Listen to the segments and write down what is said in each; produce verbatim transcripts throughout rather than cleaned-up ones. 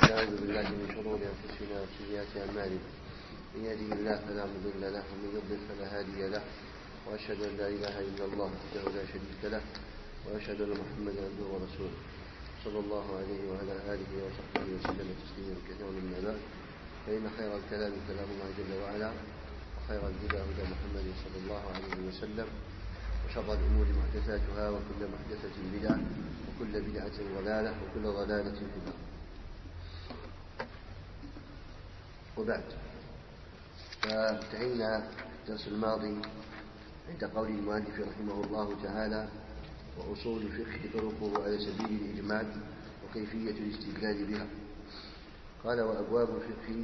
ونعوذ بالله من شرور أنفسنا وسيئات أعمالنا من يهده الله فلا مضل له ومن يضلل فلا هادي له وأشهد أن لا إله إلا الله وحده لا شريك له وأشهد أن محمدا عبده ورسوله صلى الله عليه وعلى آله وصحبه وسلم تسليما كثيرا من بعد فإن خير الكلام كلام الله جل وعلا وخير الهدى هدى محمد صلى الله عليه وسلم وشر الأمور محدثاتها وكل محدثة بدعة وكل بدعة ضلالة وكل ضلالة في النار. وبعد، فانتهينا الدرس الماضي عند قول المؤلف رحمه الله تعالى: وأصول الفقه طرقه على سبيل الإجمال وكيفية الاستدلال بها. قال: وأبواب الفقه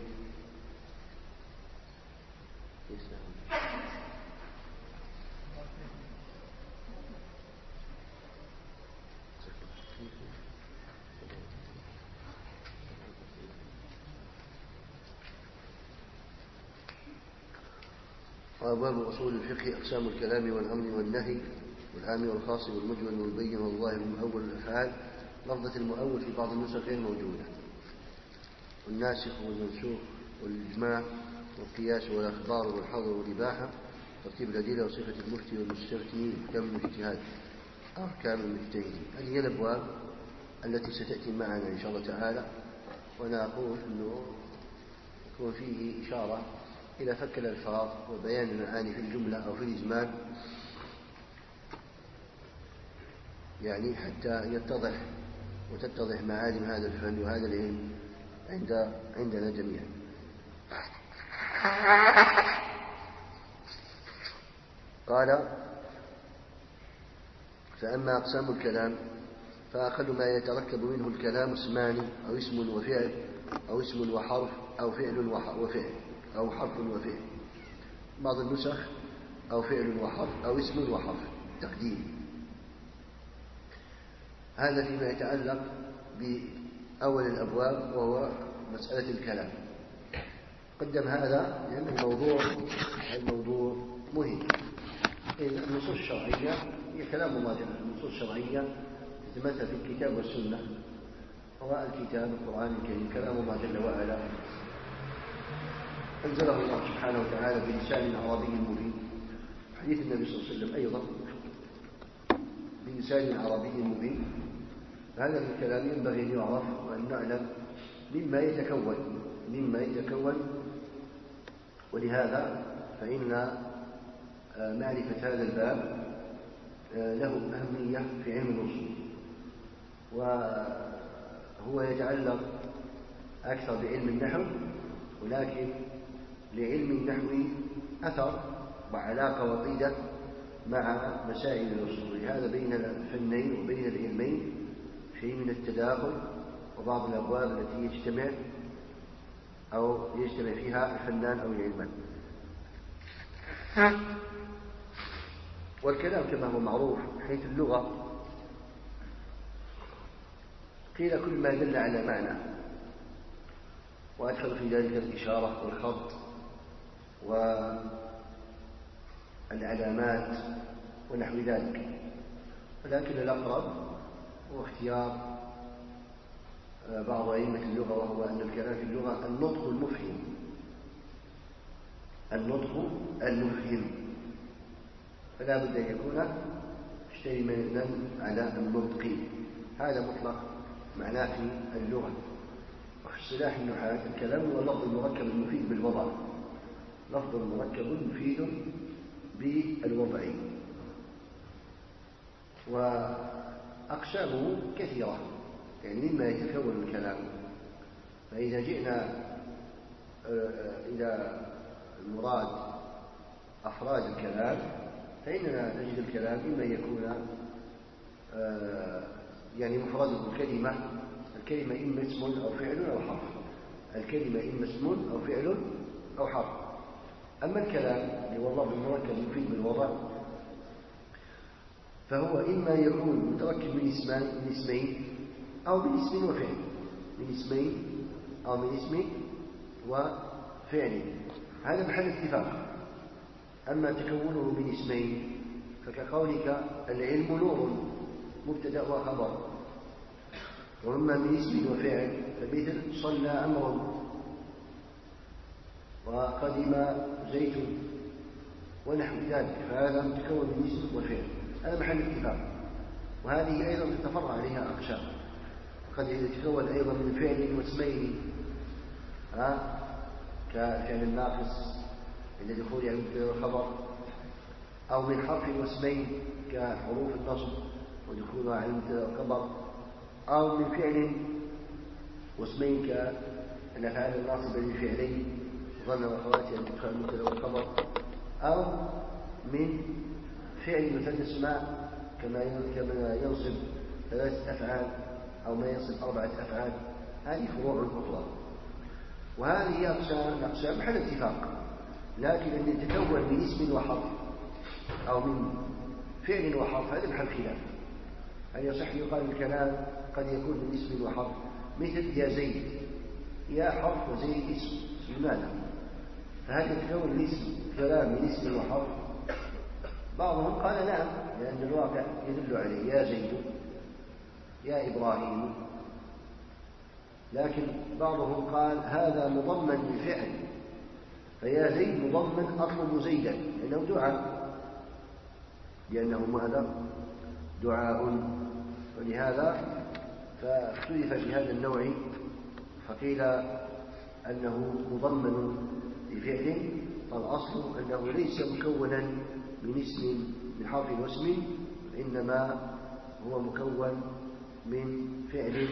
وأبواب أصول الفقه أقسام الكلام والأمر والنهي والعام والخاص والمجمل والمبين والظاهر والمؤول الأفعال. لفظة المؤول في بعض النسخ غير موجودة. والناسخ والمنسوخ والإجماع والقياس والأخبار والحظر والإباحة. ترتيب الأدلة وصفة المفتي والمستفتي أحكام الاجتهاد أو أحكام المجتهدين. هذه هي الأبواب التي ستأتي معنا إن شاء الله تعالى. وأنا أقول أنه يكون فيه إشارة إلى فك الألفاظ وبيان المعاني في الجملة أو في الإجمال، يعني حتى يتضح وتتضح معالم هذا الفن وهذا العلم عند عندنا جميعا. قال: فأما أقسام الكلام فأقل ما يتركب منه الكلام اسمان أو اسم وفعل أو اسم وحرف أو فعل وفعل أو حرف وفعل. بعض النسخ أو فعل وحرف أو اسم وحرف تقديم. هذا فيما يتعلق بأول الأبواب وهو مسألة الكلام. قدم هذا لأن الموضوع الموضوع مهم. النصوص الشرعية هي كلام الله جل. النصوص الشرعية تتمثل في الكتاب والسنة. هو الكتاب القرآن الكريم كلام الله جل وعلا، أنزله الله سبحانه وتعالى بلسان عربي مبين. حديث النبي صلى الله عليه وسلم أيضا بلسان عربي مبين. هذا الكلام ينبغي أن يعرف وأن نعلم مما يتكون مما يتكون ولهذا فإن معرفة هذا الباب له أهمية في علم الأصول، وهو يتعلق أكثر بعلم النحو، ولكن لعلم النحو أثر وعلاقة وطيدة مع مسائل الأصول. لهذا بين الفنين وبين العلمين شيء من التداخل، وبعض الأبواب التي يجتمع أو يجتمع فيها الفنان أو العلمان. والكلام كما هو معروف حيث اللغة قيل كل ما دل على معنى، وأدخل في ذلك الإشارة والخط والعلامات ونحو ذلك. ولكن الأقرب هو اختيار بعض أئمة اللغة، وهو أن الكلام في اللغة النطق المفهم. النطق المفهم فلا بد أن يكون مشتملا على النطق. هذا مطلق معناه في اللغة. وفي اصطلاح النحاة الكلام هو اللفظ المركب المفيد بالوضع. لفظ مركب مفيد بالوضع، وأقسامه كثيرة يعني مما يتكون الكلام. فإذا جئنا إلى المراد أفراد الكلام فإننا نجد الكلام إما يكون يعني مفرده الكلمة. الكلمة إما اسم أو فعل أو حرف. الكلمة إما اسم أو فعل أو حرف. أما الكلام اللي هو اللفظ المركب المفيد بالوضع فهو إما يكون متركب من اسمين من اسمين أو من اسم وفعل. من اسمين أو من اسم وفعل. هذا محل اتفاق. أما تكونه من اسمين فكقولك العلم نور مبتدأ وخبر، وإما من اسم وفعل، فمثل صلى عمرو وقدم زيت ونحو ذلك، فهذا متكون من اسم وفعل، هذا محل اتفاق. وهذه أيضا تتفرع عليها أقسام، قد يتكون أيضا من فعل واسمين ها كفعل الناقص عند دخول على المبتدأ والخبر، أو من حرف واسمين كحروف النصب ودخولها على المبتدأ والخبر، أو من فعل واسمين كالأفعال الناصبة للفعلين ظن وأخواتها دخول المبتدأ والخبر، أو من فعل مثل اسماء كما كما ينصب ثلاثة أفعال أو ما ينصب أربعة أفعال. هذه فروع أخرى، وهذه أقسام أقسام محل اتفاق. لكن أن يتكون من اسم وحرف أو من فعل وحرف هذا محل خلاف. هل يصح يقال الكلام قد يكون من اسم وحرف، مثل يا زيد، يا حرف وزيد اسم، لماذا؟ فهل يتكون الاسم كلام من اسم وحرف؟ بعضهم قال نعم، لأن الواقع يدل عليه، يا زيد يا إبراهيم. لكن بعضهم قال هذا مضمن للفعل، فيا زيد مضمن أطلب زيدا، لأنه دعاء، لأنه ماذا؟ دعاء. ولهذا فاختلف في هذا النوع، فقيل أنه مضمن لفعل، فالأصل أنه ليس مكونا من اسم من حرف واسم، إنما هو مكون من فعل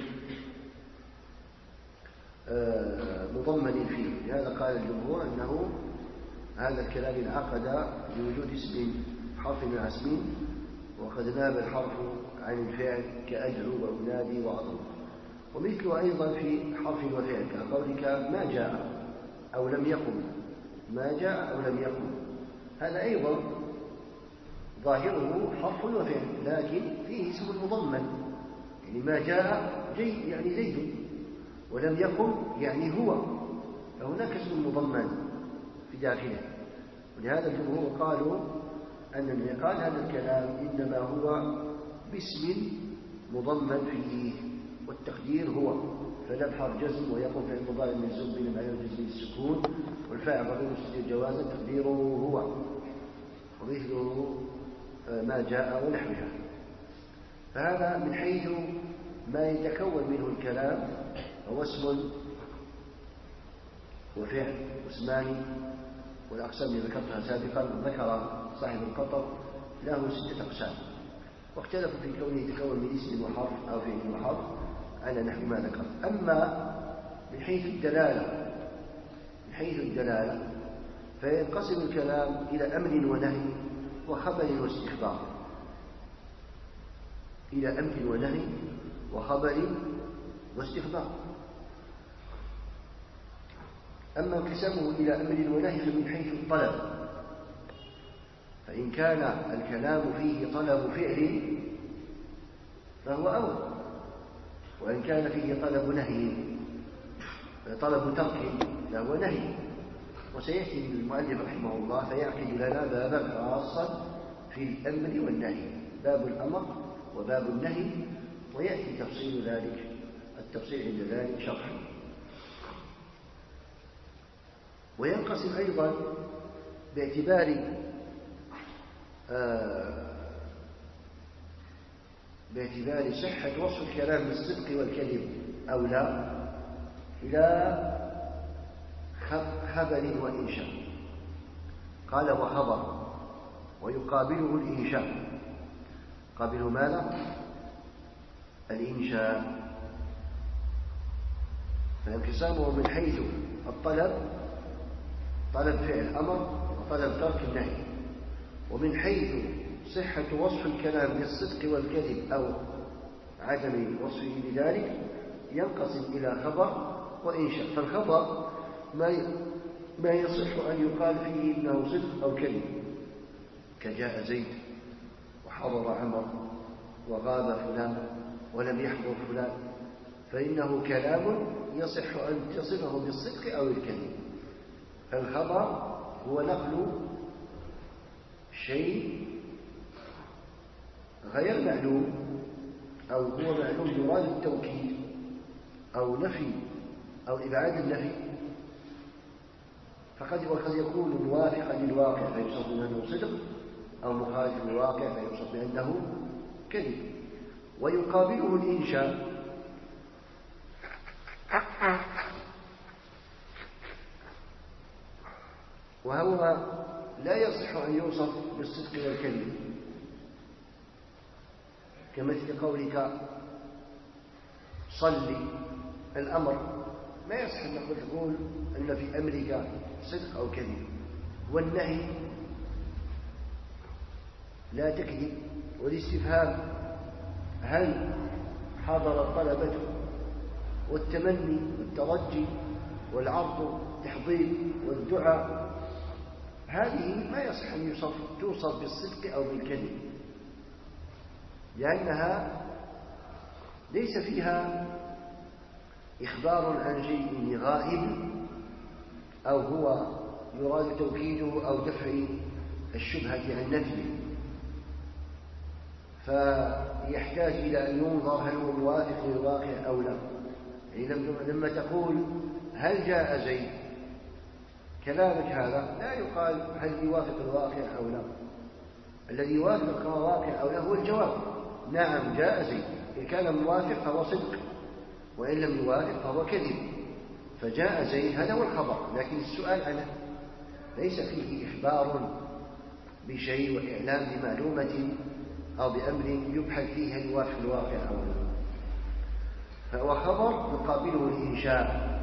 مضمن فيه. لهذا قال الجمهور أنه هذا الكلام انعقد بوجود اسم حرف مع اسم، وقد ناب الحرف عن الفعل كأدعو وأنادي وأطلب. ومثله أيضا في حرف وفعل كقولك ما جاء أو لم يقم، ما جاء أو لم يقم، هذا أيضا ظاهره حرف وفعل لكن فيه اسم مضمن، يعني ما جاء جي يعني زيد، ولم يقم يعني هو، فهناك اسم مضمن في داخله. ولهذا الجمهور قالوا أن الانعقاد هذا الكلام إنما هو باسم مضمن فيه، والتقدير هو، فلم حرف جزم ويقوم في المضارع من زم بين معنى جزم السكون، والفاعل ضمير مستتر جوازا تقديره هو، ومثله ما جاء ونحوها. فهذا من حيث ما يتكون منه الكلام، هو اسم وفعل واسمان. والأقسام اللي ذكرتها سابقا ذكر صاحب القطر له ستة أقسام، واختلفوا في كونه يتكون من اسم وحرف أو فعل وحرف على نحو ما ذكر. أما من حيث الدلالة من حيث الدلالة فينقسم الكلام إلى أمر ونهي وخبر واستخبار، إلى أمر ونهي وخبر واستخبار. أما انقسامه إلى أمر ونهي فمن حيث الطلب، فإن كان الكلام فيه طلب فعل فهو أول، وإن كان فيه طلب نهي طلب ترك فهو نهي. وسيأتي المؤلف رحمه الله فيعقد لنا بابا خاصا في الأمر والنهي، باب الأمر وباب النهي، ويأتي تفصيل ذلك التفصيل عند ذلك شرحا. وينقسم أيضا باعتبار آه باعتبار صحة وصف الكلام بالصدق والكذب أو لا إلى خبر وإنشاء. قال وخبر، ويقابله الإنشاء. قابله ماذا؟ الإنشاء. فانقسامه من حيث الطلب، طلب فعل أمر وطلب ترك النهي، ومن حيث صحة وصف الكلام بالصدق والكذب أو عدم وصفه بذلك ينقسم إلى خبر وإنشاء. فالخبر ما ما يصح أن يقال فيه إنه صدق أو كذب، كجاء زيد وحضر عمر وغاب فلان ولم يحضر فلان، فإنه كلام يصح أن تصفه بالصدق أو الكذب. فالخبر هو نقل شيء غير معلوم أو هو معلوم يراد التوكيد أو نفي أو إبعاد النفي، فقد وقد يكون موافقا للواقع فيوصف بأنه صدق، أو مخالف للواقع فيوصف بأنه كذب. ويقابله الإنشاء، وهو لا يصح أن يوصف بالصدق والكذب، كمثل قولك صلي، الأمر ما يصح أن تقول أن في أمرك صدق أو كذب، والنهي لا تكذب، والاستفهام هل حضر الطلبة، والتمني والترجي والعرض التحضير والدعاء، هذه ما يصح أن يوصف توصف بالصدق أو بالكذب، لأنها ليس فيها إخبار عن شيء غائب أو هو يراد توكيده أو دفع الشبهة عن نفيه، فيحتاج إلى أن ينظر هل هو موافق للواقع أو لا. يعني لما تقول هل جاء زيد، كلامك هذا لا يقال هل يوافق الواقع أو لا، الذي يوافق الواقع أو لا هو الجواب، نعم جاء زيد، إن كان موافق فهو صدق، وإن لم يوافق فهو كذب. فجاء زيد هذا هو الخبر، لكن السؤال عنه ليس فيه إخبار بشيء وإعلام بمعلومة أو بأمر يبحث فيه هل يوافق الواقع أو لا. فهو خبر يقابله الإنشاء،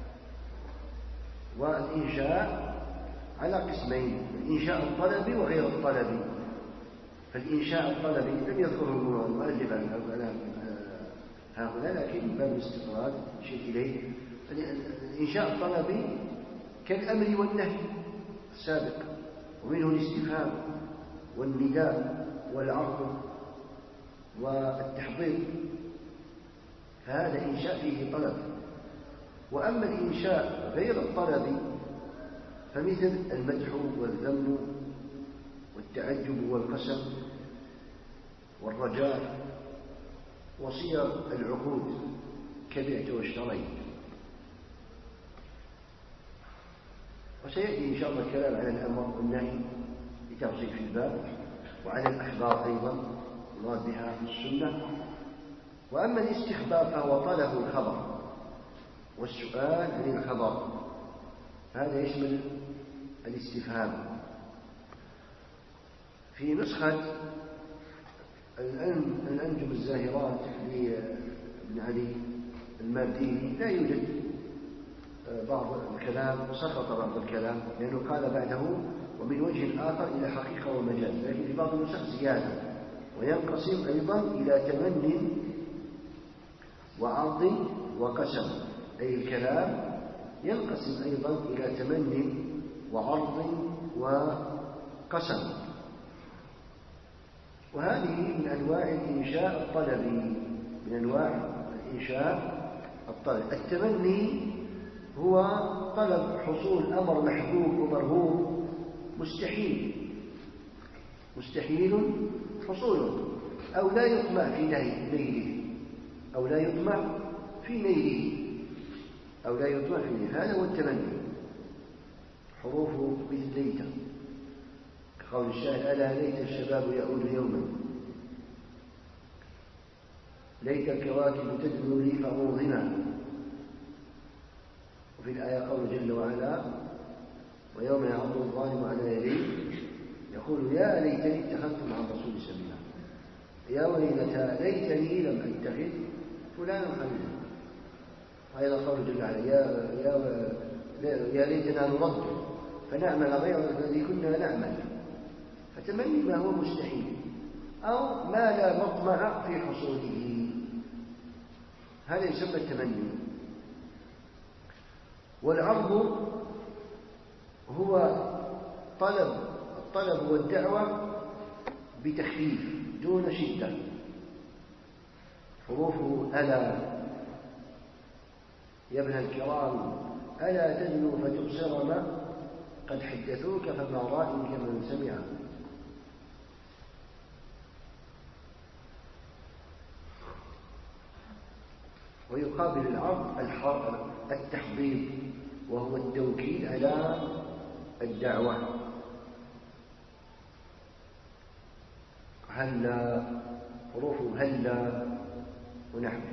والإنشاء على قسمين: الإنشاء الطلبي وغير الطلبي. فالإنشاء الطلبي لم يذكره المؤلف ها هنا، لكن من باب الاستطراد شيء إليه. الإنشاء الطلبي كالأمر والنهي السابق، ومنه الاستفهام والنداء والعرض والتحضير، فهذا إنشاء فيه طلب. وأما الإنشاء غير الطلبي فمثل المدح والذم والتعجب والقسم والرجاء وصيغ العقود كبعت واشتريت. وسيأتي إن شاء الله الكلام على الأمر والنهي بتفصيل في الباب، وعلى الأخبار أيضا المراد بها في السنة. وأما الاستخبار فهو طلب الخبر والسؤال عن الخبر، هذا يشمل الاستفهام. في نسخة الأنجم الزاهرات لابن علي المارديني لا يوجد بعض الكلام، سقط بعض الكلام لأنه قال بعده ومن وجه آخر إلى حقيقة ومجاز، لكن في بعض النسخ زيادة. وينقسم أيضا إلى تمن وعرض وقسم، أي الكلام ينقسم أيضا إلى تمن وعرض وقسم. وهذه من أنواع الإنشاء الطلبي، من أنواع الإنشاء الطلبي. التمني هو طلب حصول أمر محبوب ومرهوب مستحيل مستحيل حصوله، أو لا يطمع في نيله أو لا يطمع في نيله أو لا يطمع في نيله، هذا هو التمني. حروفه مثل ليت، كقول الشاعر: ألا ليت الشباب يعود يوما، ليت الكواكب تدنو لي فأوظنا. وفي الآية قول جل وعلا: ويوم يعض الظالم على يديه يقول يا ليتني اتخذت مع الرسول سبيلا، يا ويلتى ليتني لم أتخذ فلانا خليلا. وأيضا قول جل وعلا: يا يا يا ليتنا نرد فنعمل غير الذي كنا نعمل. فتمني ما هو مستحيل أو ما لا مطمع في حصوله، هذا يسمى التمني. والعرض هو طلب الطلب والدعوة بتخفيف دون شدة. حروفه: ألا يا ابن الكرام ألا تدنو فتبصر ما قد حدثوك فما رائك من سمع. ويقابل العرض التحضيض وهو التوكيد على الدعوة. هلا، حروف هلا ونحوه.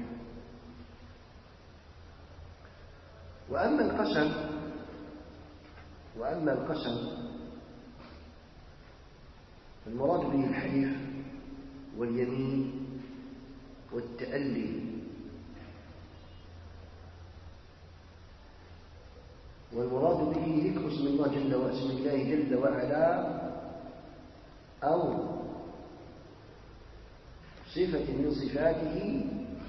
وأما القسم وأما القسم المراد به الحلف واليمين والتألي، والمراد به ذكر اسم الله جل واسم الله جل وعلا أو صفة من صفاته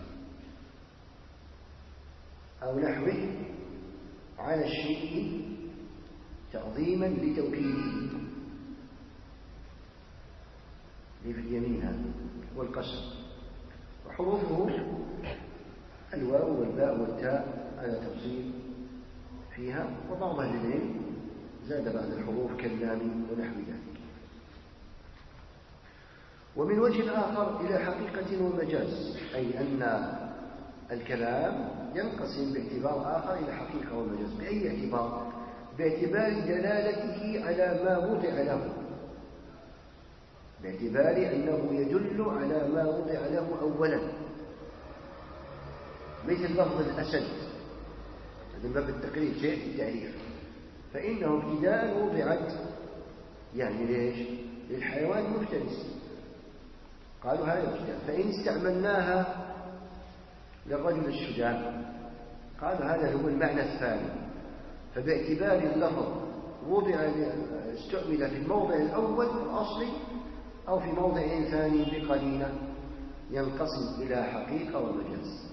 أو نحوه على الشيء تعظيما لتوكيده. في اليمين هذا والقسم، وحروفه الواو والباء والتاء على تفصيل فيها، وبعض أهل العلم زاد بعد الحروف كاللام ونحو ذلك. ومن وجه آخر إلى حقيقة ومجاز، أي أن الكلام ينقسم باعتبار آخر إلى حقيقة ومجاز. بأي اعتبار؟ باعتبار دلالته على ما وضع له، باعتبار أنه يدل على ما وضع له أولا، مثل لفظ الأسد، هذا من باب التقريب شيء التعريف، فإنه ابتداء وضعت يعني ليش؟ للحيوان المفترس، قالوا هذا ابتداء. فإن استعملناها للرجل الشجاع قالوا هذا هو المعنى الثاني. فباعتبار اللفظ وضع استعمل في الموضع الأول الأصلي أو في موضع ثاني بقرينة ينقسم إلى حقيقة ومجاز.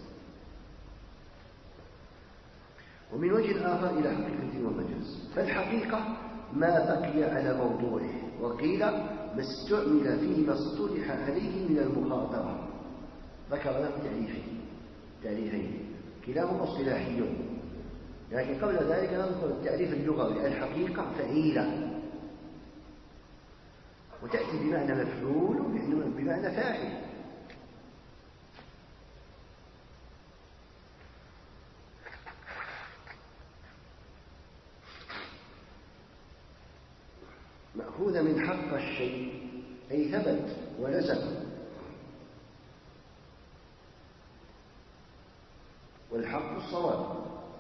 ومن وجه آخر إلى حقيقة ومجاز. فالحقيقة ما بقي على موضوعه، وقيل ما استعمل فيه ما اصطلح عليه من المخاطرة. ذكر له تعريفين تعريفين كلاهما اصطلاحي، لكن قبل ذلك نذكر التعريف اللغوي. الحقيقة فعيلة، وتأتي بمعنى مفعول وبمعنى فاعل. مأخوذة من حق الشيء أي ثبت ولزم، والحق الصواب.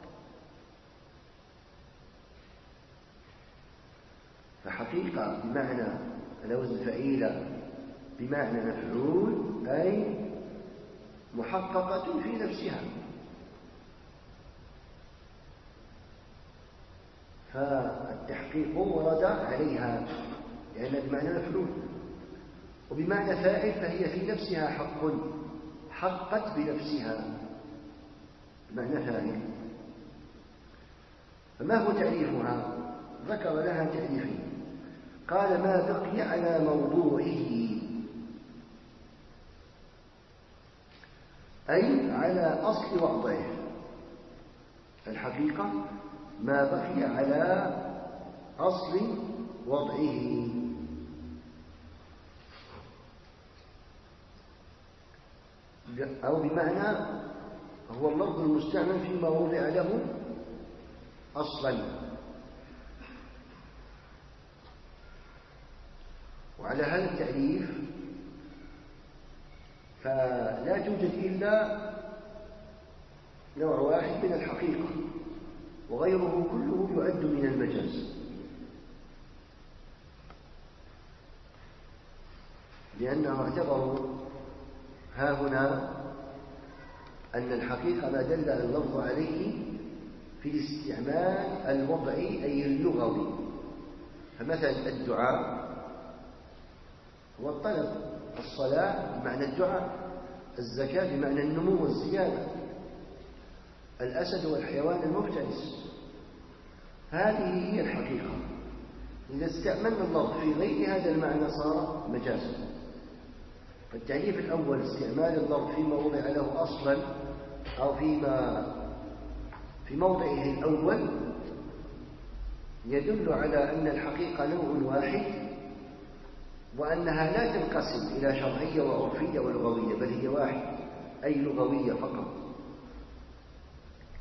فحقيقة بمعنى على وزن فعيلة بمعنى مفعول، أي محققة في نفسها. فالتحقيق ورد عليها لأنها بمعنى مفعول، وبمعنى فاعل فهي في نفسها حق، حقت بنفسها بمعنى فاعل. فما هو تعريفها؟ ذكر لها تعريفين. قال ما بقي على موضوعه، أي على أصل وضعه. الحقيقة ما بقي على أصل وضعه، أو بمعنى هو اللفظ المستعمل فيما وضع له أصلا. وعلى هذا التعريف فلا توجد إلا نوع واحد من الحقيقة، وغيره كله يعد من المجاز، لأنهم اعتبروا ها هنا أن الحقيقة ما دل اللفظ عليه في الاستعمال الوضعي أي اللغوي. فمثلا الدعاء هو الطلب، الصلاة بمعنى الدعاء، الزكاة بمعنى النمو والزيادة، الأسد هو الحيوان المفترس. هذه هي الحقيقة. إذا استعملنا اللفظ في غير هذا المعنى صار مجازا. فالتعريف الأول استعمال اللفظ فيما وضع له أصلا أو فيما في موضعه الأول يدل على أن الحقيقة نوع واحد، وأنها لا تنقسم إلى شرعية وعرفية ولغوية، بل هي واحد أي لغوية فقط.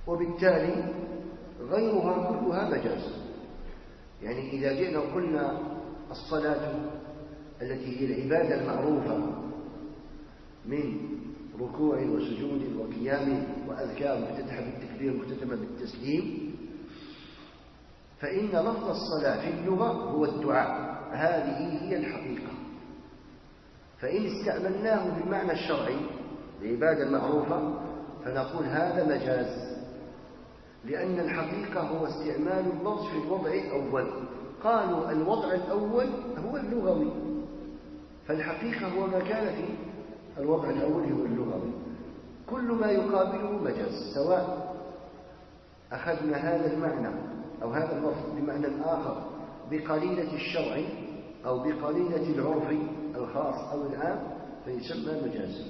وبالتالي غيرها كلها مجاز. يعني إذا جئنا وقلنا الصلاة التي هي العبادة المعروفة من ركوع وسجود وقيام وأذكار مفتتحة بالتكبير مختتمة بالتسليم، فإن لفظ الصلاة في اللغة هو الدعاء، هذه هي الحقيقة. فإن استعملناه بالمعنى الشرعي العبادة المعروفة فنقول هذا مجاز، لأن الحقيقة هو استعمال اللفظ في الوضع الأول. قالوا الوضع الأول هو اللغوي، فالحقيقة هو ما كان في الوضع الأول هو اللغوي. كل ما يقابله مجاز، سواء أخذنا هذا المعنى أو هذا اللفظ بمعنى آخر بقرينة الشرع أو بقرينة العرف الخاص أو العام فيسمى مجازا.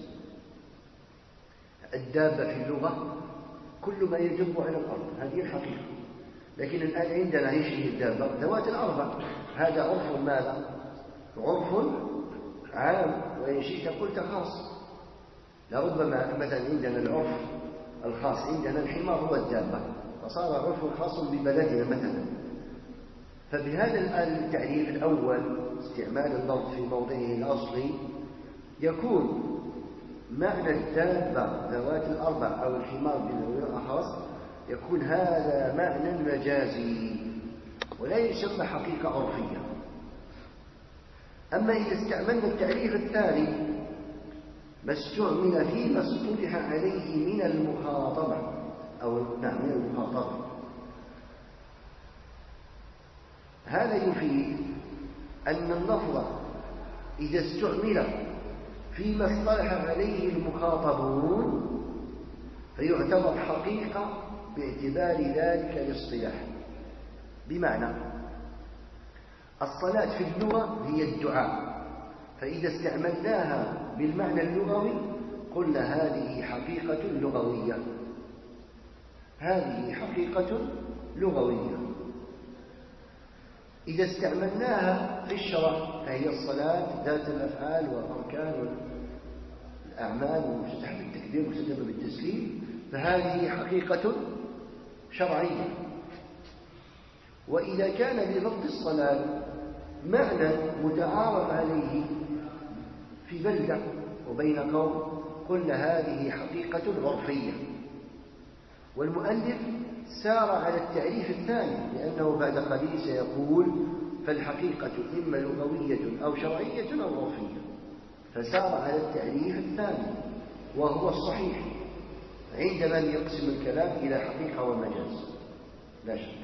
الدابة في اللغة كل ما يدب على الأرض، هذه الحقيقة. لكن الآن عندنا ايش هي الدابة؟ ذوات الأربع. هذا عرف ماذا؟ عرف عام، وإن شئت قلت خاص. لربما مثلا عندنا العرف الخاص عندنا الحمار هو الدابة، فصار عرف خاص ببلدنا مثلا. فبهذا التعريف الأول استعمال اللفظ في موضعه الأصلي يكون معنى الدابة ذوات الأربع أو الحمار بالنوع الأخص يكون هذا معنى مجازي ولا يسمى حقيقة عرفية. أما إذا استعملنا التعريف الثاني ما استعمل فيما اصطلح عليه من المخاطبة أو نعم من المخاطبة، هذا يفيد أن اللفظ إذا استعمل فيما اصطلح عليه المخاطبون فيعتبر حقيقة باعتبار ذلك الاصطلاح. بمعنى الصلاة في اللغة هي الدعاء، فإذا استعملناها بالمعنى اللغوي قلنا هذه حقيقة لغوية، هذه حقيقة لغوية. إذا استعملناها في الشرع فهي الصلاة ذات الأفعال والأركان والأعمال والمفتتح بالتكبير والمختتم بالتسليم، فهذه حقيقة شرعية. وإذا كان للفظ الصلاة معنى متعارف عليه في بلدة وبين قوم قلنا هذه حقيقة عرفية. والمؤلف سار على التعريف الثاني لأنه بعد قليل سيقول فالحقيقة إما لغوية أو شرعية أو عرفية، فسار على التعريف الثاني وهو الصحيح عند من يقسم الكلام إلى حقيقة ومجاز لا شك.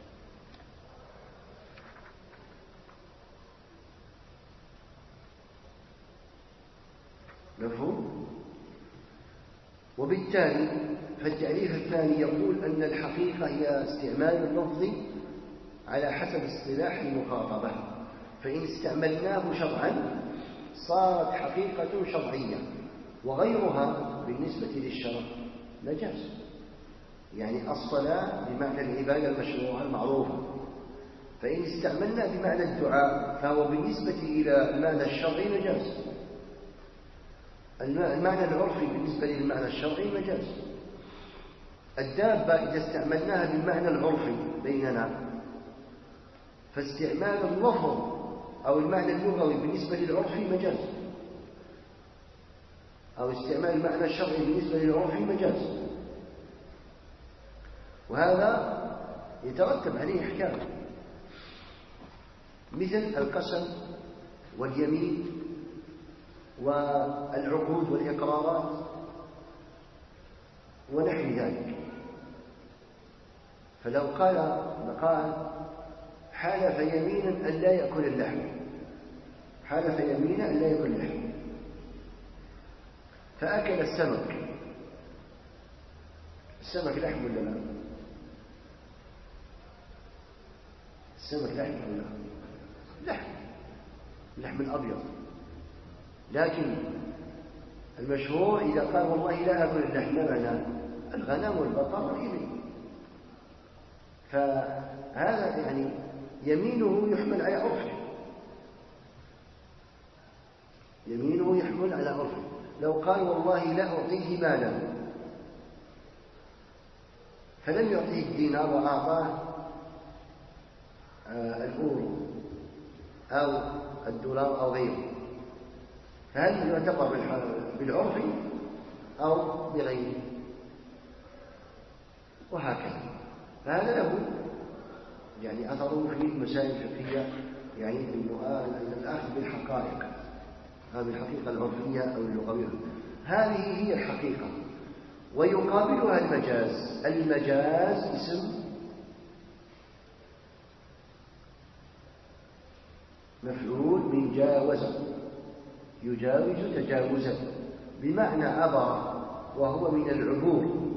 مفهوم؟ وبالتالي فالتعريف الثاني يقول أن الحقيقة هي استعمال اللفظ على حسب اصطلاح المخاطبة، فإن استعملناه شرعا صارت حقيقة شرعية، وغيرها بالنسبة للشرع مجاز. يعني الصلاة بمعنى العبادة المشروعة المعروفة، فإن استعملنا بمعنى الدعاء فهو بالنسبة إلى المعنى الشرعي مجاز. المعنى العرفي بالنسبة للمعنى الشرعي مجاز. الدابة إذا استعملناها بالمعنى العرفي بيننا فاستعمال اللفظ أو المعنى اللغوي بالنسبة للعرفي مجاز، أو استعمال المعنى الشرعي بالنسبة للعرفي مجاز، وهذا يترتب عليه أحكام مثل القسم واليمين والعقود والإقرارات ونحو ذلك. فلو قال قال حلف يمينا أن لا يأكل اللحم، حلف يمينا أن لا يأكل اللحم فأكل السمك، السمك لحم ولا لا؟ السمك لحم ولا لا؟ لحم، اللحم الأبيض. لكن المشهور إذا قال والله لا أكل اللحم معنى الغنم والبقر والإبل، فهذا يعني يمينه يحمل على عرفه، يمينه يحمل على عرفه. لو قال والله لا أعطيه مالا فلم يعطيه الدينار وأعطاه الأورو أو الدولار أو غيره، فهل يعتبر بالعرف أو بغيره؟ وهكذا. فهذا له يعني أثره في المسائل الفقهية، يعني الأخذ بالحقائق أو بالحقيقة العرفية أو اللغوية. هذه هي الحقيقة، ويقابلها المجاز. المجاز اسم مفعول من جاوز، يجاوز تجاوزا بمعنى عبر، وهو من العبور.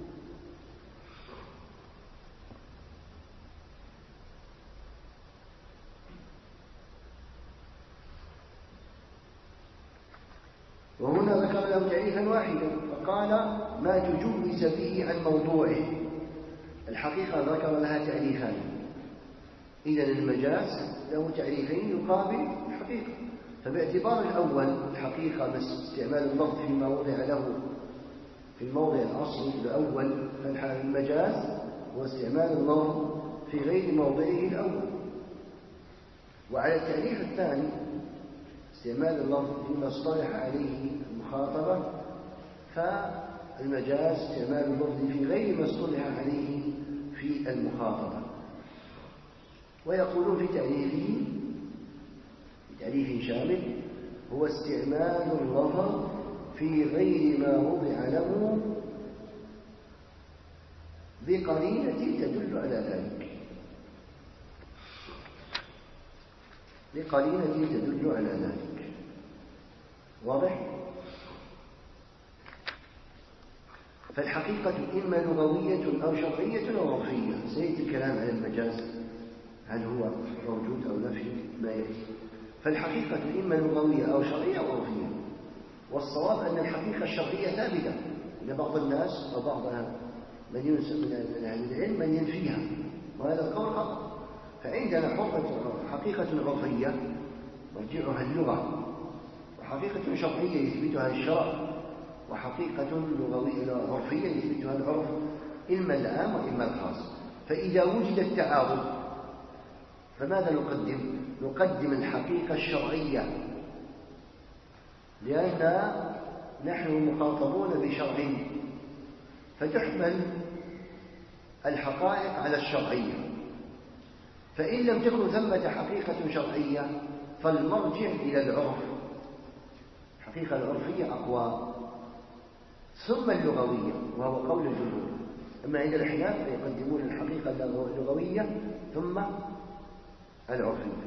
وهنا ذكر له تعريفا واحدا فقال ما تجوز به عن موضوعه. الحقيقة ذكر لها تعريفان، إذن المجاز له تعريفين يقابل الحقيقة. فباعتبار الأول الحقيقة استعمال اللفظ فيما وضع له في الموضع الأصلي الأول، فالمجاز هو استعمال اللفظ في غير موضعه الأول. وعلى التعريف الثاني استعمال اللفظ فيما اصطلح عليه المخاطبة، فالمجاز استعمال اللفظ في غير ما اصطلح عليه في المخاطبة. ويقولون في تعريفه تعريف شامل هو استعمال اللفظ في غير ما وضع له بقرينة تدل على ذلك، بقرينة تدل على ذلك. واضح؟ فالحقيقة إما لغوية أو شرعية أو عرفية. سيأتي الكلام على المجاز هل هو موجود أو لا في ما يأتي. فالحقيقة إما لغوية أو شرعية أو عرفية، والصواب أن الحقيقة الشرعية ثابتة، إن بعض الناس أو بعض من ينسب من أهل العلم من ينفيها، وهذا القول خطأ. فعندنا حقيقة عرفية مرجعها اللغة، وحقيقة شرعية يثبتها الشرع، وحقيقة لغوية عرفية يثبتها العرف، إما العام وإما الخاص. فإذا وجد التعارض فماذا نقدم؟ نقدم الحقيقة الشرعية، لأن نحن مخاطبون بشرع، فتحمل الحقائق على الشرعية. فإن لم تكن ثمة حقيقة شرعية فالمرجع إلى العرف، الحقيقة العرفية أقوى، ثم اللغوية، وهو قول الجمهور. أما عند الأحناف فيقدمون الحقيقة اللغوية ثم العرفية.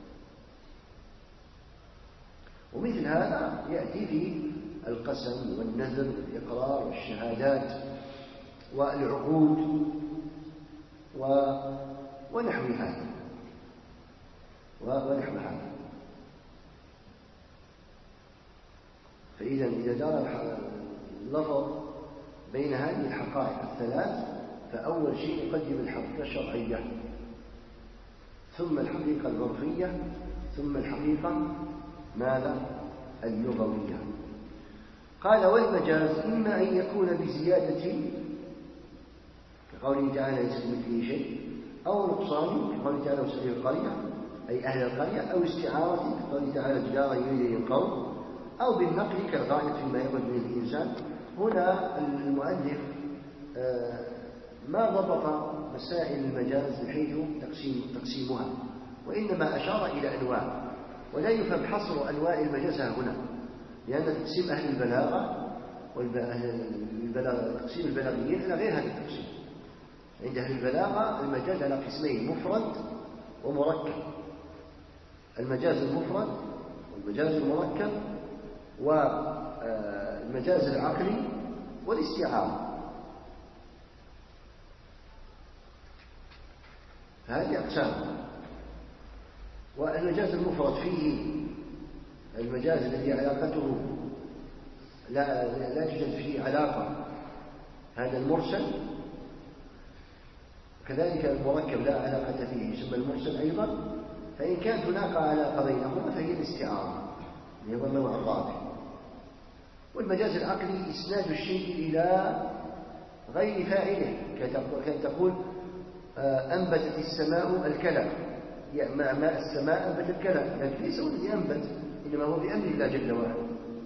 ومثل هذا يأتي في القسم والنذر والإقرار والشهادات والعقود و... ونحو هذا ونحو هذا. فإذا إذا دار اللفظ بين هذه الحقائق الثلاث، فأول شيء يقدم الحقيقة الشرعية، ثم الحقيقة العرفية، ثم الحقيقة ماذا؟ اللغوية. قال والمجاز إما أن يكون بزيادة كقوله تعالى ليس كمثله شيء، أو نقصان كقوله تعالى وسائر القرية أي أهل القرية، أو استعارة كقوله تعالى جدارا يريد القوم، أو بالنقل كالغائط فيما يخرج من الإنسان. هنا المؤلف ما ضبط مسائل المجاز بحيث تقسيم تقسيمها، وإنما أشار إلى أنواع، ولا يفهم حصر أنواع المجاز هنا، لأن تقسيم أهل البلاغة والبلاغة تقسيم البلاغيين على غير هذا التقسيم. عند أهل البلاغة المجاز على قسمين: مفرد ومركب. المجاز المفرد والمجاز المركب والمجاز العقلي والاستعارة. هذه أقسام. والمجاز المفرد فيه المجاز الذي علاقته لا, لا توجد فيه علاقة، هذا المرسل. كذلك المركب لا علاقة فيه يسمى المرسل أيضا. فإن كانت هناك علاقة بينهما فهي الاستعارة، هي النوع الرابع. والمجاز العقلي إسناد الشيء إلى غير فاعله، كان تقول أنبتت السماء الكلى، يعني ماء السماء أنبت الكلى، لكن ليس هو الذي أنبت، إنما هو بأمر الله جل وعلا.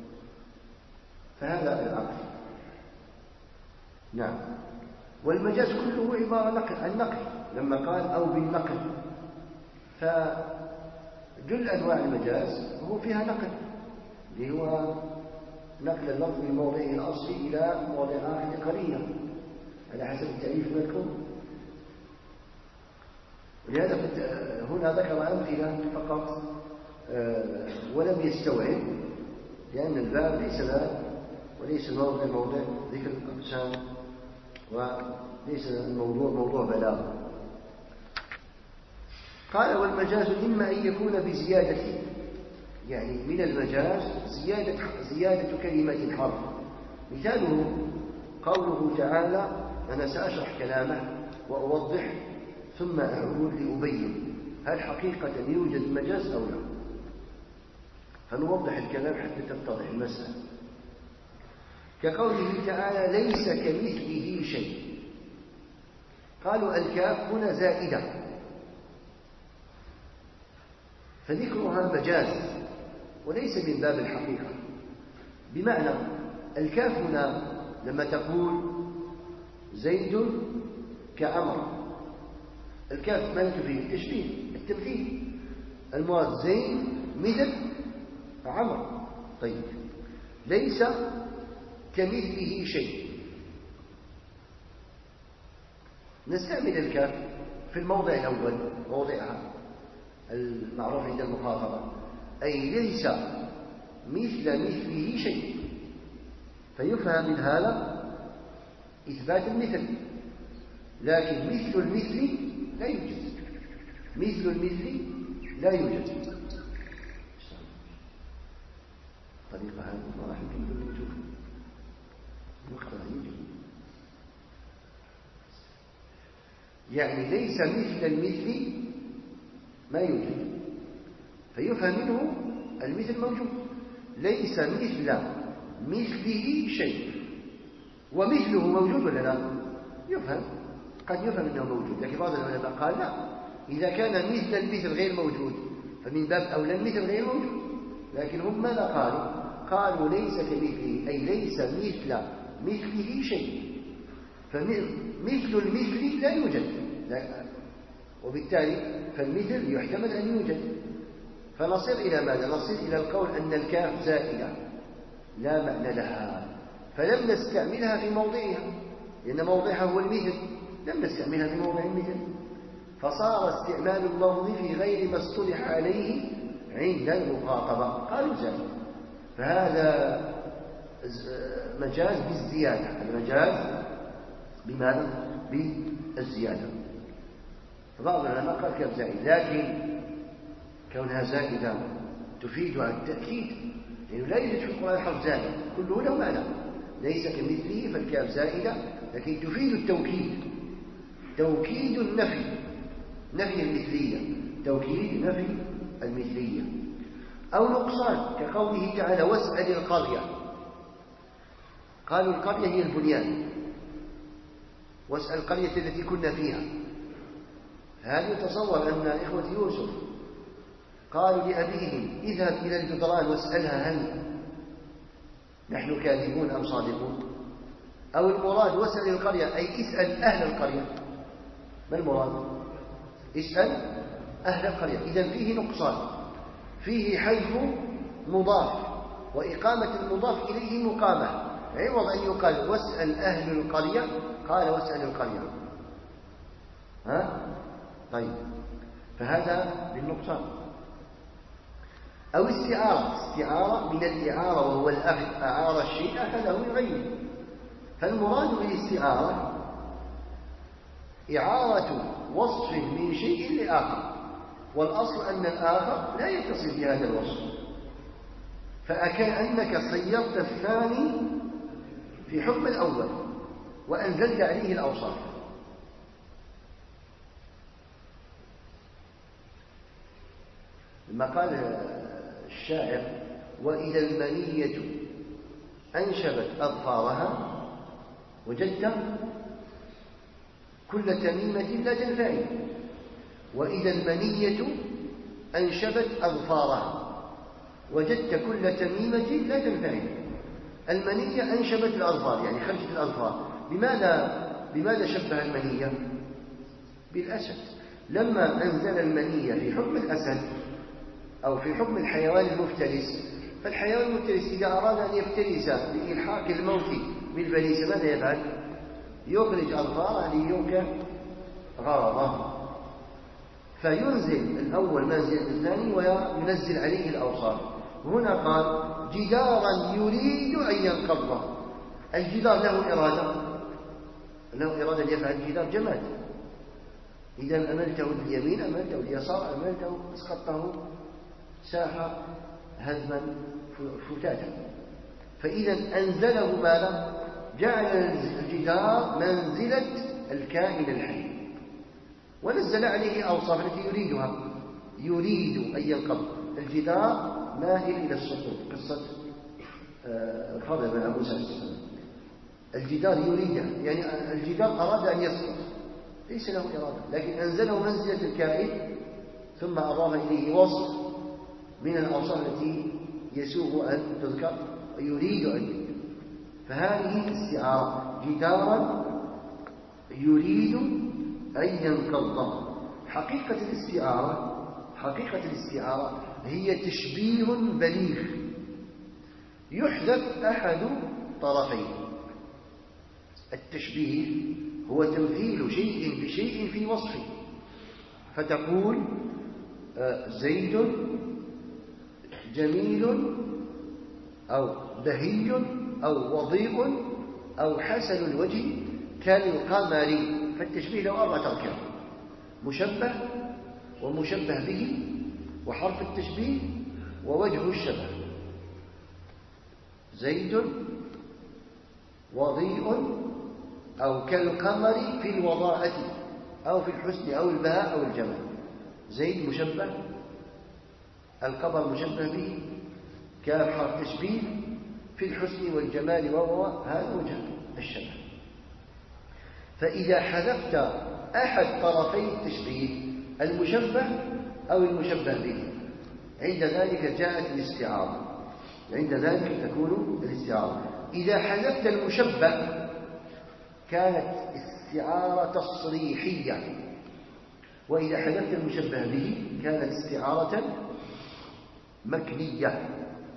فهذا العقل. نعم. والمجاز كله عبارة عن نقل، لما قال أو بالنقل، فجل أنواع المجاز هو فيها نقل، اللي هو نقل اللفظ من موضعه الأصلي إلى موضع آخر قرينة على حسب التعريف المذكور. ولهذا هنا ذكر أمثلة فقط ولم يستوعب، لأن الباب ليس باب وليس الموضع موضع ذكر الأقسام، وليس الموضوع موضوع بلاغة. قال والمجاز إما أن يكون بزيادة، يعني من المجاز زيادة, زيادة كلمة حرف. مثاله قوله تعالى: أنا سأشرح كلامه وأوضح ثم أعود لأبين هل حقيقة يوجد مجاز أو لا. فنوضح الكلام حتى تتضح المسألة. كقوله تعالى: ليس كمثله شيء. قالوا الكاف هنا زائدة، فذكرها مجاز وليس من باب الحقيقة. بمعنى الكاف هنا لما تقول زيد كعمر، الكاف ما تفيد التشبيه التمثيل، المراد زيد مثل عمر. طيب، ليس كمثله شيء، نستعمل الكاف في الموضع الأول موضعها المعروف عند المخاطبة، أي ليس مثل مثله شيء، فيفهم من هذا إثبات المثل. لكن مثل المثل لا يوجد، مثل المثل لا يوجد. طريقة هذه ما راح نكمل الوجوه نقرأ يوجد، يعني ليس مثل المثل ما يوجد، فيفهم منه المثل موجود. ليس مثل مثله شيء، ومثله موجود ولا لا؟ يفهم، قد يفهم انه موجود، لكن بعض العلماء قال لا، اذا كان مثل المثل غير موجود فمن باب اولى المثل غير موجود. لكن هم ماذا قالوا؟ قالوا ليس كمثله، اي ليس مثل مثله شيء، فمثل المثل لا يوجد، لا. وبالتالي فالمثل يحتمل ان يوجد. فنصير الى ماذا؟ نصير الى القول ان الكاف زائده لا معنى لها، فلم نستعملها في موضعها، لأن موضعها هو المثل، لم نستعملها في موضع المثل، فصار استعمال اللفظ في غير ما اصطلح عليه عند المخاطبة. قالوا زائد، فهذا مجاز بالزيادة، هذا مجاز بماذا؟ بالزيادة. فبعض العلماء قال كاف زائد، لكن كونها زائدة تفيد على التأكيد، لأنه لا يوجد في القرآن حرف زائد، كله له معنى. ليس كمثله فالكاف زائدة، لكن تفيد التوكيد، توكيد النفي، نفي المثلية، توكيد نفي المثلية. أو نقصان كقوله تعالى: واسأل القرية. قالوا القرية هي البنيان، واسأل القرية التي كنا فيها. هل يتصور أن إخوة يوسف قالوا لأبيهم: اذهب إلى الجدران واسألها هل نحن كاذبون أم صادقون؟ أو المراد واسأل القرية أي اسأل أهل القرية. ما المراد؟ اسأل أهل القرية. إذن فيه نقصان، فيه حذف مضاف وإقامة المضاف إليه مقامة، عوض أن يقال واسأل أهل القرية قال واسأل القرية. ها؟ طيب، فهذا بالنقصان. أو استعارة، استعارة من الإعارة وهو الأخذ، أعار الشيء أخذه من غيره. فالمراد بالاستعارة إعارة وصف من شيء لآخر، والأصل أن الآخر لا يتصل بهذا الوصف، فأكأنك صيرت الثاني في حكم الأول وأنزلت عليه الأوصاف. لما قال الشاعر: وإذا المنية أنشبت أظفارها وجدت كل تميمة لا تنفعل. وإذا المنية أنشبت أظفارها وجدت كل تميمة لا تنفعل. المنية أنشبت الأظفار، يعني خرجت الأظفار. لماذا لماذا شبه المنية بالأسد؟ لما أنزل المنية في حكم الأسد أو في حكم الحيوان المفترس، فالحيوان المفترس إذا أراد أن يفترس لإلحاق الموت بالبريسة ماذا يفعل؟ يخرج أظفاره ليوقع غرضه، فينزل الأول منزل الثاني وينزل عليه الأوصاف. هنا قال جدارا يريد أن ينقضه. الجدار له إرادة، له إرادة أن يفعل. الجدار جماد، إذا أملته اليمين أملته اليسار أملته اسقطته ساح هزما فتاتا. فإذا أنزله ماذا؟ جعل الجدار منزلة الكائن الحي ونزل عليه أوصاف التي يريدها. يريد أن ينقض الجدار ماهل إلى السقوط، قصة الخضر بن أبو موسى. الجدار يريدها، يعني الجدار أراد أن يسقط، ليس له إرادة، لكن أنزله منزلة الكائن ثم أضاف إليه وصف من الأوصاف التي يسوغ أن تذكر يريد أن يذكر. فهذه استعارة، جدارا يريد أن ينقض. حقيقة الاستعارة حقيقة الاستعارة هي تشبيه بليغ يحذف أحد طرفين. التشبيه هو تمثيل شيء بشيء في وصفه، فتقول زيد جميل أو بهي أو وضيء أو حسن الوجه كالقمر. فالتشبيه له أربعة أركان: مشبه ومشبه به وحرف التشبيه ووجه الشبه. زيد وضيء أو كالقمر في الوضاءة أو في الحسن أو البهاء أو الجمال. زيد مشبه، القمر مشبه به، كاف حرف تشبيه، في الحسن والجمال وهو هذا وجه الشبه. فإذا حذفت أحد طرفي التشبيه المشبه أو المشبه به، عند ذلك جاءت الاستعارة، عند ذلك تكون الاستعارة. إذا حذفت المشبه كانت استعارة تصريحية، وإذا حذفت المشبه به كانت استعارة مكنية.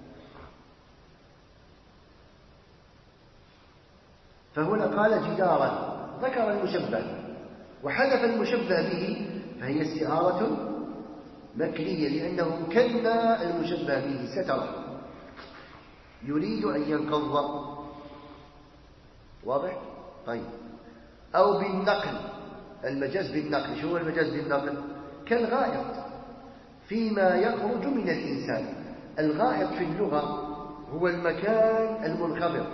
فهنا قال جدارا، ذكر المشبه وحذف المشبه به، فهي استعارة مكنية لأنه كنى المشبه به، ستره. يريد أن ينقض، واضح؟ طيب. أو بالنقل، المجاز بالنقل. شو هو المجاز بالنقل؟ كالغائط فيما يخرج من الإنسان. الغائط في اللغة هو المكان المنخفض.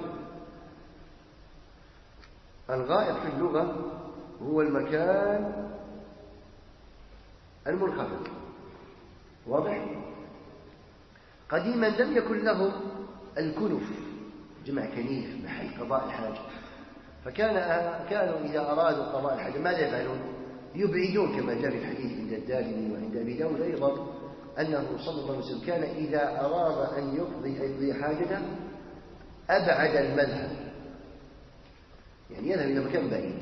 الغائط في اللغة هو المكان المنخفض، واضح؟ قديما لم يكن له الكنف، جمع كنيف، محل قضاء الحاجة. فكان كانوا إذا أرادوا قضاء الحاجة ماذا يفعلون؟ يبعدون، كما جاء في الحديث عند الدارمي وعند أبي داود أيضا أنه صلى الله عليه وسلم كان إذا أراد أن يقضي يقضي حاجته أبعد المذهب، يعني يذهب إلى مكان بعيد،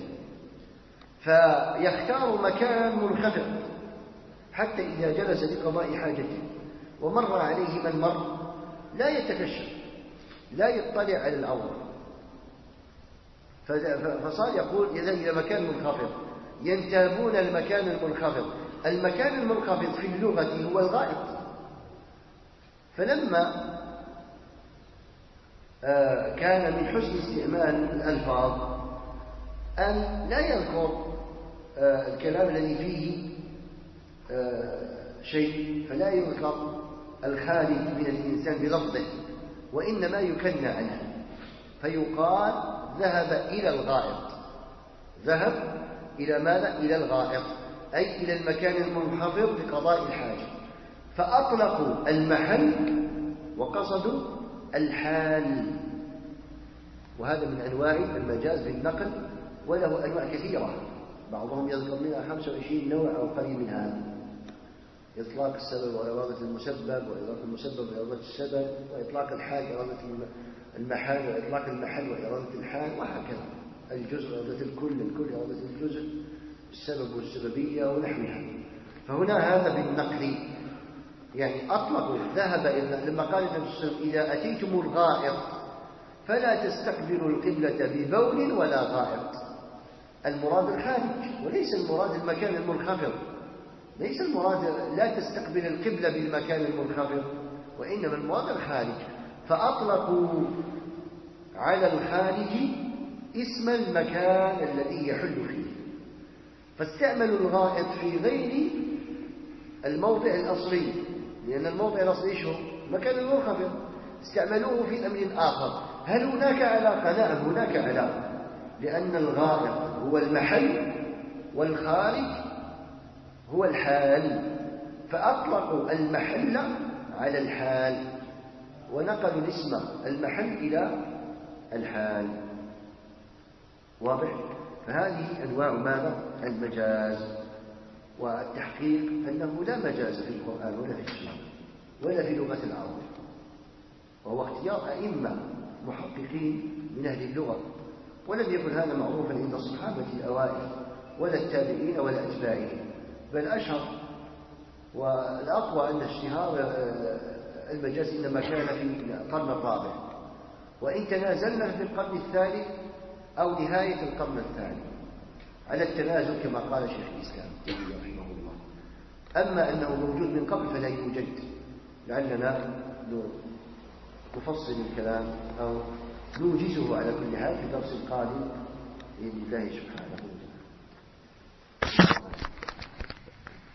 فيختار مكان منخفض حتى إذا جلس لقضاء حاجته ومر عليه من مر لا يتكشف، لا يطلع على العورة، فصار يقول إذا إلى مكان منخفض، ينتابون المكان المنخفض. المكان المنخفض في اللغة هو الغائط. فلما كان من حسن استعمال الألفاظ أن لا يذكر الكلام الذي فيه شيء، فلا يذكر الخالي من الإنسان بلفظه، وإنما يكنى عنه، فيقال ذهب إلى الغائط. ذهب إلى ماذا؟ إلى الغائط، أي إلى المكان المنخفض لقضاء الحاجة. فأطلقوا المحل وقصدوا الحال. وهذا من أنواع المجاز بالنقل، وله أنواع كثيرة. بعضهم يذكر منها خمسة وعشرين نوع أو قريب من هذا: إطلاق السبب وإرادة المسبب، وإرادة المسبب وإرادة السبب، وإطلاق الحال وإرادة المحل، وإطلاق المحل وإرادة الحال، وهكذا. الجزء إرادة الكل، الكل إرادة الجزء، السبب والسببية ونحوها. فهنا هذا بالنقل، يعني أطلقوا، ذهب إلى لما قال النبي صلى الله عليه وسلم: إذا أتيتم الغائط فلا تستقبلوا القبلة ببول ولا غائط. المراد الخارج، وليس المراد المكان المنخفض. ليس المراد لا تستقبل القبلة بالمكان المنخفض، وإنما المراد الخارج. فأطلقوا على الخارج اسم المكان الذي يحل فيه، فاستعملوا الغائط في غير الموضع الأصلي، لأن الموضع الأصلي شو؟ مكان المنخفض. استعملوه في أمر آخر. هل هناك علاقة؟ نعم هناك علاقة، لأن الغائط هو المحل والخارج هو الحال، فأطلقوا المحل على الحال ونقلوا الاسم المحل إلى الحال. واضح؟ فهذه أنواع ماذا؟ المجاز. والتحقيق أنه لا مجاز في القرآن ولا في السنة ولا في لغة العرب، وهو اختيار أئمة محققين من أهل اللغة، ولم يكن هذا معروفا عند الصحابة الأوائل ولا التابعين ولا أتباعهم، بل أشهر والأقوى أن اشتهار المجاز إنما كان في القرن الرابع، وإن تنازلنا في القرن الثالث أو نهاية القرن الثاني على التنازل كما قال شيخ الإسلام رحمه الله. أما أنه موجود من قبل فلا يوجد، لعلنا نفصل الكلام أو نوجزه على كل حال في درس قادم بإذن الله سبحانه.